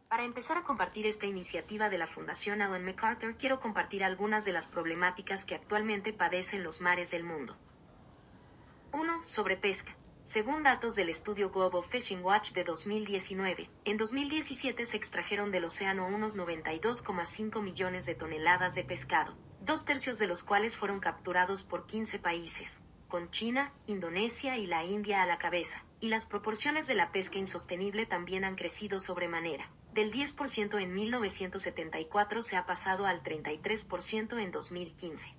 Para empezar a compartir esta iniciativa de la Fundación Ellen MacArthur, quiero compartir algunas de las problemáticas que actualmente padecen los mares del mundo. 1. Sobrepesca. Según datos del estudio Global Fishing Watch de 2019, en 2017 se extrajeron del océano unos 92,5 millones de toneladas de pescado, 2/3 de los cuales fueron capturados por 15 países, con China, Indonesia y la India a la cabeza, y las proporciones de la pesca insostenible también han crecido sobremanera. Del 10% en 1974 se ha pasado al 33% en 2015.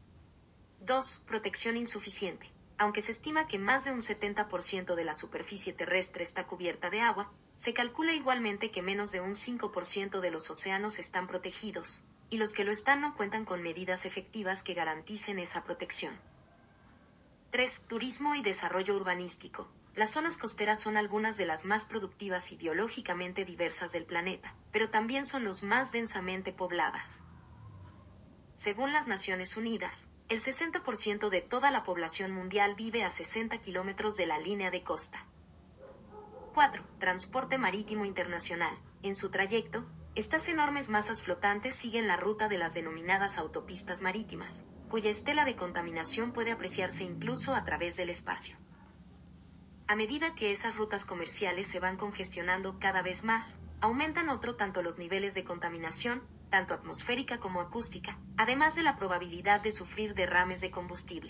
2. Protección insuficiente. Aunque se estima que más de un 70% de la superficie terrestre está cubierta de agua, se calcula igualmente que menos de un 5% de los océanos están protegidos, y los que lo están no cuentan con medidas efectivas que garanticen esa protección. 3. Turismo y desarrollo urbanístico. Las zonas costeras son algunas de las más productivas y biológicamente diversas del planeta, pero también son los más densamente pobladas. Según las Naciones Unidas, el 60% de toda la población mundial vive a 60 kilómetros de la línea de costa. 4. Transporte marítimo internacional. En su trayecto, estas enormes masas flotantes siguen la ruta de las denominadas autopistas marítimas, cuya estela de contaminación puede apreciarse incluso a través del espacio. A medida que esas rutas comerciales se van congestionando cada vez más, aumentan tanto los niveles de contaminación, tanto atmosférica como acústica, además de la probabilidad de sufrir derrames de combustible.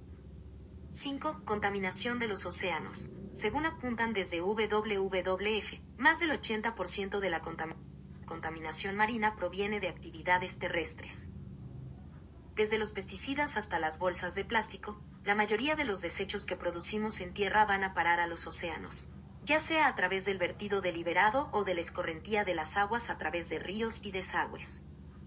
5. Contaminación de los océanos. Según apuntan desde WWF, más del 80% de la contaminación marina proviene de actividades terrestres. Desde los pesticidas hasta las bolsas de plástico, la mayoría de los desechos que producimos en tierra van a parar a los océanos, ya sea a través del vertido deliberado o de la escorrentía de las aguas a través de ríos y desagües.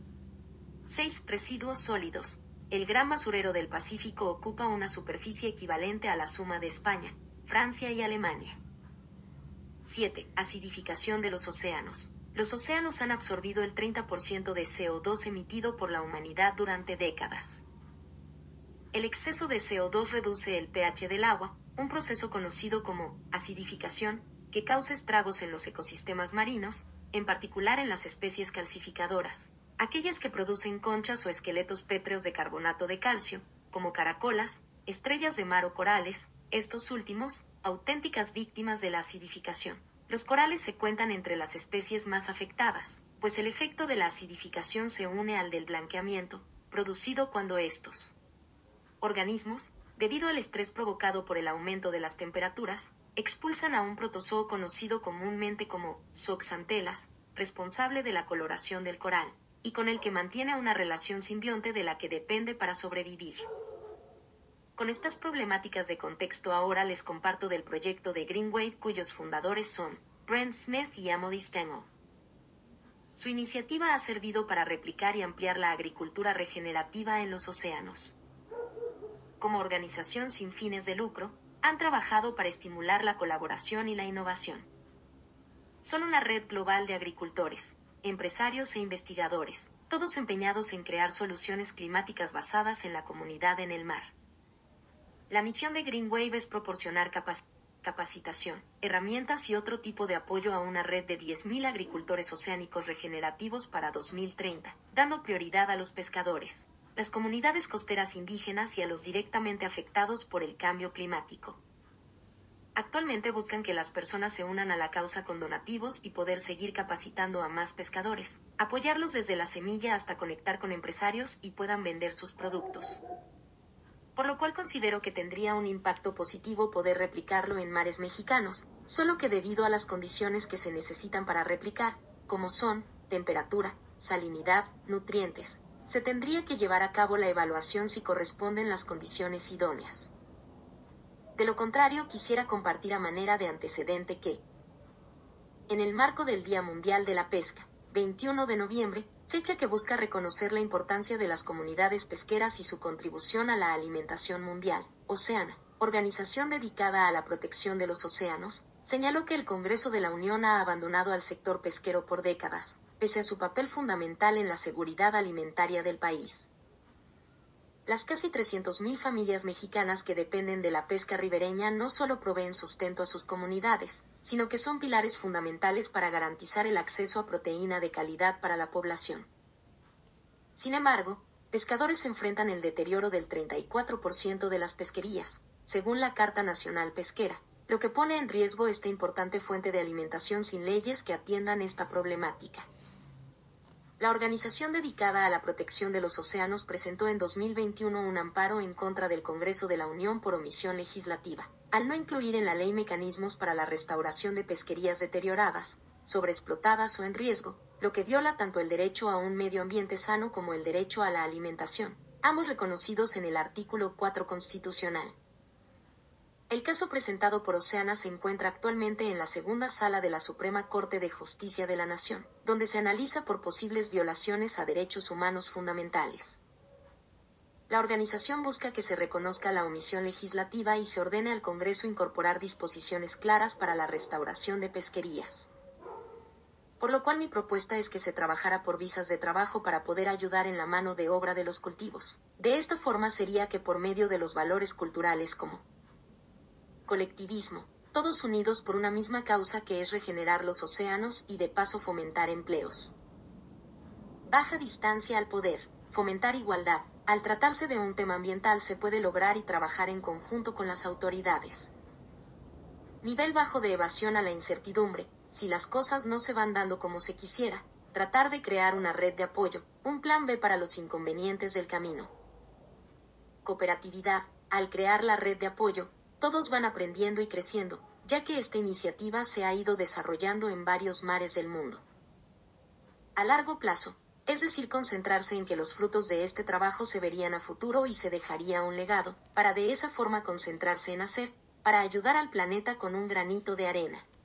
6. Residuos sólidos. El gran basurero del Pacífico ocupa una superficie equivalente a la suma de España, Francia y Alemania. 7. Acidificación de los océanos. Los océanos han absorbido el 30% de CO2 emitido por la humanidad durante décadas. El exceso de CO2 reduce el pH del agua, un proceso conocido como acidificación, que causa estragos en los ecosistemas marinos, en particular en las especies calcificadoras, aquellas que producen conchas o esqueletos pétreos de carbonato de calcio, como caracolas, estrellas de mar o corales, estos últimos, auténticas víctimas de la acidificación. Los corales se cuentan entre las especies más afectadas, pues el efecto de la acidificación se une al del blanqueamiento, producido cuando estos organismos, debido al estrés provocado por el aumento de las temperaturas, expulsan a un protozoo conocido comúnmente como zooxantelas, responsable de la coloración del coral, y con el que mantiene una relación simbionte de la que depende para sobrevivir. Con estas problemáticas de contexto ahora les comparto del proyecto de Green Wave cuyos fundadores son Brent Smith y Emily Stengel. Su iniciativa ha servido para replicar y ampliar la agricultura regenerativa en los océanos. Como organización sin fines de lucro, han trabajado para estimular la colaboración y la innovación. Son una red global de agricultores, empresarios e investigadores, todos empeñados en crear soluciones climáticas basadas en la comunidad en el mar. La misión de Green Wave es proporcionar capacitación, herramientas y otro tipo de apoyo a una red de 10.000 agricultores oceánicos regenerativos para 2030, dando prioridad a los pescadores, las comunidades costeras indígenas y a los directamente afectados por el cambio climático. Actualmente buscan que las personas se unan a la causa con donativos y poder seguir capacitando a más pescadores, apoyarlos desde la semilla hasta conectar con empresarios y puedan vender sus productos. Por lo cual considero que tendría un impacto positivo poder replicarlo en mares mexicanos, solo que debido a las condiciones que se necesitan para replicar, como son temperatura, salinidad, nutrientes, se tendría que llevar a cabo la evaluación si corresponden las condiciones idóneas. De lo contrario, quisiera compartir a manera de antecedente que, en el marco del Día Mundial de la Pesca, 21 de noviembre, fecha que busca reconocer la importancia de las comunidades pesqueras y su contribución a la alimentación mundial, Oceana, organización dedicada a la protección de los océanos, señaló que el Congreso de la Unión ha abandonado al sector pesquero por décadas, pese a su papel fundamental en la seguridad alimentaria del país. Las casi 300.000 familias mexicanas que dependen de la pesca ribereña no solo proveen sustento a sus comunidades, sino que son pilares fundamentales para garantizar el acceso a proteína de calidad para la población. Sin embargo, pescadores enfrentan el deterioro del 34% de las pesquerías, según la Carta Nacional Pesquera, lo que pone en riesgo esta importante fuente de alimentación sin leyes que atiendan esta problemática. La organización dedicada a la protección de los océanos presentó en 2021 un amparo en contra del Congreso de la Unión por omisión legislativa, al no incluir en la ley mecanismos para la restauración de pesquerías deterioradas, sobreexplotadas o en riesgo, lo que viola tanto el derecho a un medio ambiente sano como el derecho a la alimentación, ambos reconocidos en el artículo 4 constitucional. El caso presentado por Oceana se encuentra actualmente en la segunda sala de la Suprema Corte de Justicia de la Nación, donde se analiza por posibles violaciones a derechos humanos fundamentales. La organización busca que se reconozca la omisión legislativa y se ordene al Congreso incorporar disposiciones claras para la restauración de pesquerías. Por lo cual mi propuesta es que se trabajara por visas de trabajo para poder ayudar en la mano de obra de los cultivos. De esta forma sería que por medio de los valores culturales como colectivismo, todos unidos por una misma causa que es regenerar los océanos y de paso fomentar empleos. Baja distancia al poder, fomentar igualdad. Al tratarse de un tema ambiental se puede lograr y trabajar en conjunto con las autoridades. Nivel bajo de evasión a la incertidumbre. Si las cosas no se van dando como se quisiera, tratar de crear una red de apoyo, un plan B para los inconvenientes del camino. Cooperatividad. Al crear la red de apoyo, todos van aprendiendo y creciendo, ya que esta iniciativa se ha ido desarrollando en varios mares del mundo. A largo plazo, es decir, concentrarse en que los frutos de este trabajo se verían a futuro y se dejaría un legado, para de esa forma concentrarse en hacer, para ayudar al planeta con un granito de arena.